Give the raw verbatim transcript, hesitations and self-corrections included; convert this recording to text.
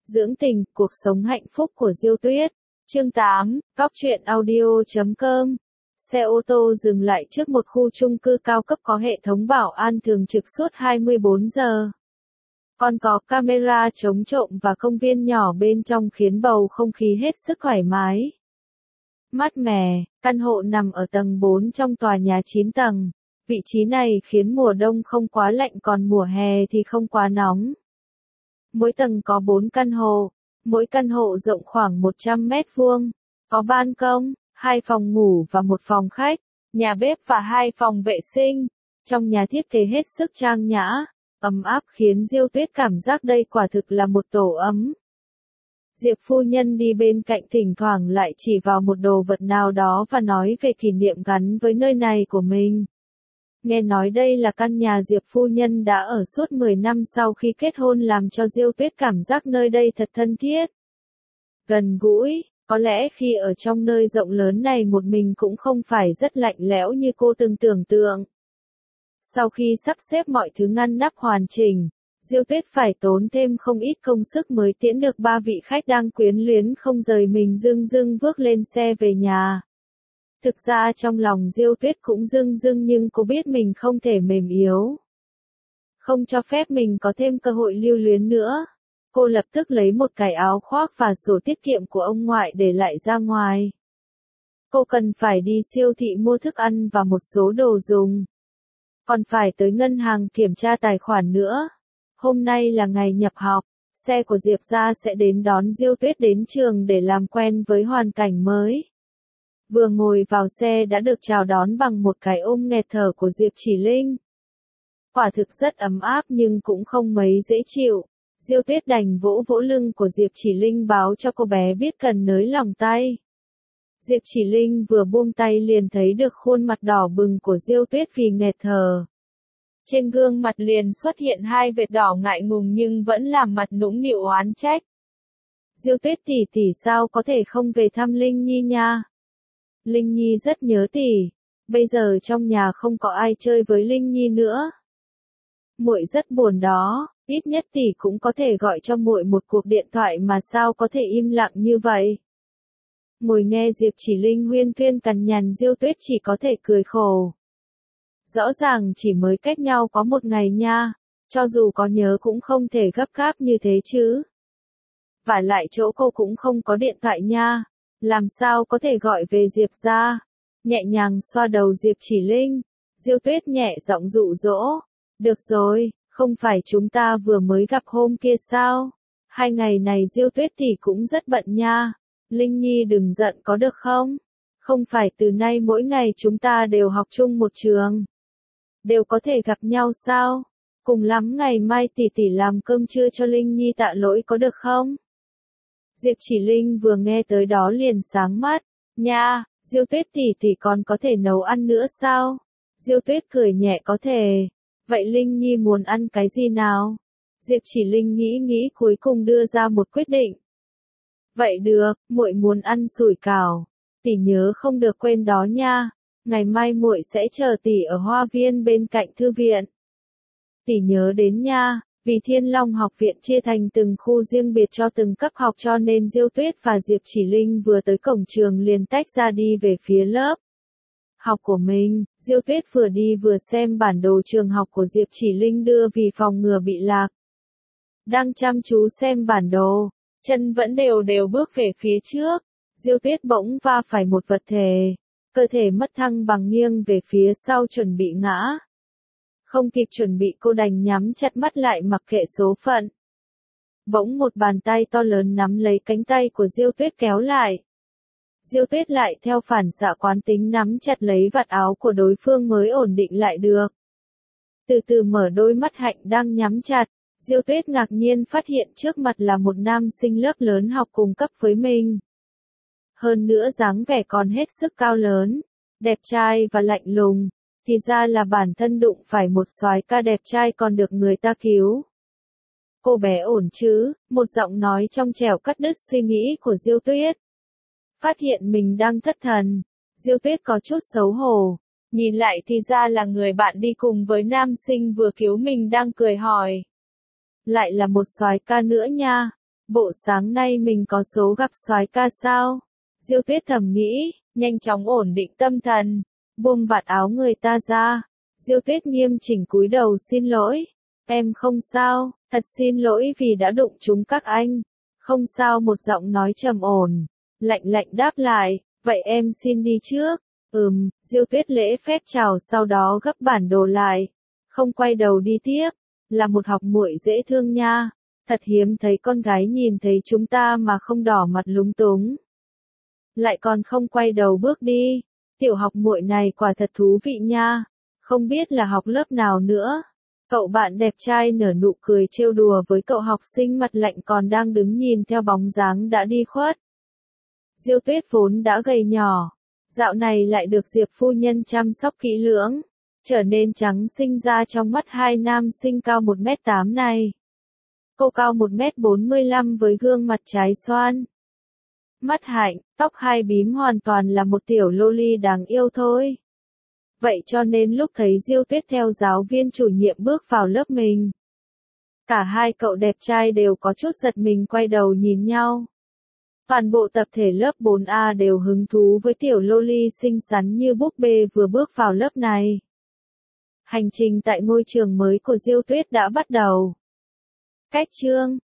Dưỡng tình, cuộc sống hạnh phúc của Diêu Tuyết. Chương tám, Cóc truyện audio chấm com. Xe ô tô dừng lại trước một khu chung cư cao cấp có hệ thống bảo an thường trực suốt hai mươi bốn giờ. Còn có camera chống trộm và công viên nhỏ bên trong khiến bầu không khí hết sức thoải mái. Mát mẻ, căn hộ nằm ở tầng bốn trong tòa nhà chín tầng. Vị trí này khiến mùa đông không quá lạnh còn mùa hè thì không quá nóng. Mỗi tầng có bốn căn hộ, mỗi căn hộ rộng khoảng một trăm mét vuông, có ban công, hai phòng ngủ và một phòng khách, nhà bếp và hai phòng vệ sinh. Trong nhà thiết kế hết sức trang nhã, ấm áp khiến Diêu Tuyết cảm giác đây quả thực là một tổ ấm. Diệp phu nhân đi bên cạnh thỉnh thoảng lại chỉ vào một đồ vật nào đó và nói về kỷ niệm gắn với nơi này của mình. Nghe nói đây là căn nhà Diệp phu nhân đã ở suốt mười năm sau khi kết hôn làm cho Diêu Tuyết cảm giác nơi đây thật thân thiết. Gần gũi, có lẽ khi ở trong nơi rộng lớn này một mình cũng không phải rất lạnh lẽo như cô từng tưởng tượng. Sau khi sắp xếp mọi thứ ngăn nắp hoàn chỉnh, Diêu Tuyết phải tốn thêm không ít công sức mới tiễn được ba vị khách đang quyến luyến không rời mình dưng dưng bước lên xe về nhà. Thực ra trong lòng Diêu Tuyết cũng dưng dưng nhưng cô biết mình không thể mềm yếu. Không cho phép mình có thêm cơ hội lưu luyến nữa. Cô lập tức lấy một cái áo khoác và sổ tiết kiệm của ông ngoại để lại ra ngoài. Cô cần phải đi siêu thị mua thức ăn và một số đồ dùng. Còn phải tới ngân hàng kiểm tra tài khoản nữa. Hôm nay là ngày nhập học, xe của Diệp gia sẽ đến đón Diêu Tuyết đến trường để làm quen với hoàn cảnh mới. Vừa ngồi vào xe đã được chào đón bằng một cái ôm nghẹt thở của Diệp Chỉ Linh. Quả thực rất ấm áp nhưng cũng không mấy dễ chịu. Diêu Tuyết đành vỗ vỗ lưng của Diệp Chỉ Linh báo cho cô bé biết cần nới lòng tay. Diệp Chỉ Linh vừa buông tay liền thấy được khuôn mặt đỏ bừng của Diêu Tuyết vì nghẹt thở. Trên gương mặt liền xuất hiện hai vệt đỏ ngại ngùng nhưng vẫn làm mặt nũng nịu oán trách. Diêu Tuyết tỷ tỷ sao có thể không về thăm Linh Nhi nha? Linh Nhi rất nhớ tỷ, bây giờ trong nhà không có ai chơi với Linh Nhi nữa. Muội rất buồn đó, ít nhất tỷ cũng có thể gọi cho muội một cuộc điện thoại mà sao có thể im lặng như vậy. Ngồi nghe Diệp Chỉ Linh huyên thuyên cằn nhằn Diêu Tuyết chỉ có thể cười khổ. Rõ ràng chỉ mới cách nhau có một ngày nha, cho dù có nhớ cũng không thể gấp gáp như thế chứ. Và lại chỗ cô cũng không có điện thoại nha. Làm sao có thể gọi về Diệp gia? Nhẹ nhàng xoa đầu Diệp Chỉ Linh, Diêu Tuyết nhẹ giọng dụ dỗ. Được rồi, không phải chúng ta vừa mới gặp hôm kia sao? Hai ngày này Diêu Tuyết tỷ cũng rất bận nha. Linh Nhi đừng giận có được không? Không phải từ nay mỗi ngày chúng ta đều học chung một trường. Đều có thể gặp nhau sao? Cùng lắm ngày mai tỷ tỷ làm cơm trưa cho Linh Nhi tạ lỗi có được không? Diệp Chỉ Linh vừa nghe tới đó liền sáng mắt. Nha, Diêu Tuyết tỷ tỷ còn có thể nấu ăn nữa sao? Diêu Tuyết cười nhẹ có thể. Vậy Linh Nhi muốn ăn cái gì nào? Diệp Chỉ Linh nghĩ nghĩ cuối cùng đưa ra một quyết định. Vậy được, muội muốn ăn sủi cảo. Tỷ nhớ không được quên đó nha. Ngày mai muội sẽ chờ tỷ ở hoa viên bên cạnh thư viện. Tỷ nhớ đến nha. Vì Thiên Long học viện chia thành từng khu riêng biệt cho từng cấp học cho nên Diêu Tuyết và Diệp Chỉ Linh vừa tới cổng trường liền tách ra đi về phía lớp học của mình. Diêu Tuyết vừa đi vừa xem bản đồ trường học của Diệp Chỉ Linh đưa vì phòng ngừa bị lạc. Đang chăm chú xem bản đồ, chân vẫn đều đều bước về phía trước. Diêu Tuyết bỗng va phải một vật thể, cơ thể mất thăng bằng nghiêng về phía sau chuẩn bị ngã. Không kịp chuẩn bị cô đành nhắm chặt mắt lại mặc kệ số phận. Bỗng một bàn tay to lớn nắm lấy cánh tay của Diêu Tuyết kéo lại. Diêu Tuyết lại theo phản xạ quán tính nắm chặt lấy vạt áo của đối phương mới ổn định lại được. Từ từ mở đôi mắt hạnh đang nhắm chặt, Diêu Tuyết ngạc nhiên phát hiện trước mặt là một nam sinh lớp lớn học cùng cấp với mình. Hơn nữa dáng vẻ còn hết sức cao lớn, đẹp trai và lạnh lùng. Thì ra là bản thân đụng phải một soái ca đẹp trai còn được người ta cứu. Cô bé ổn chứ? Một giọng nói trong trẻo cắt đứt suy nghĩ của Diêu Tuyết. Phát hiện mình đang thất thần, Diêu Tuyết có chút xấu hổ. Nhìn lại thì ra là người bạn đi cùng với nam sinh vừa cứu mình đang cười hỏi. Lại là một soái ca nữa nha. Bộ sáng nay mình có số gặp soái ca sao? Diêu Tuyết thầm nghĩ, nhanh chóng ổn định tâm thần, buông vạt áo người ta ra. Diêu Tuyết nghiêm chỉnh cúi đầu xin lỗi. Em không sao, thật xin lỗi vì đã đụng trúng các anh. Không sao, một giọng nói trầm ổn, lạnh lạnh đáp lại, vậy em xin đi trước. Ừm, Diêu Tuyết lễ phép chào sau đó gấp bản đồ lại, không quay đầu đi tiếp, là một học muội dễ thương nha. Thật hiếm thấy con gái nhìn thấy chúng ta mà không đỏ mặt lúng túng. Lại còn không quay đầu bước đi, tiểu học muội này quả thật thú vị nha, không biết là học lớp nào nữa. Cậu bạn đẹp trai nở nụ cười trêu đùa với cậu học sinh mặt lạnh còn đang đứng nhìn theo bóng dáng đã đi khuất. Diêu Tuyết vốn đã gầy nhỏ, dạo này lại được Diệp phu nhân chăm sóc kỹ lưỡng, trở nên trắng xinh ra trong mắt hai nam sinh cao một mét tám này. Cô cao một mét bốn mươi lăm với gương mặt trái xoan, mắt hạnh, tóc hai bím, hoàn toàn là một tiểu loli đáng yêu thôi. Vậy cho nên lúc thấy Diêu Tuyết theo giáo viên chủ nhiệm bước vào lớp mình, cả hai cậu đẹp trai đều có chút giật mình quay đầu nhìn nhau. Toàn bộ tập thể lớp bốn A đều hứng thú với tiểu loli xinh xắn như búp bê vừa bước vào lớp này. Hành trình tại ngôi trường mới của Diêu Tuyết đã bắt đầu. Cách chương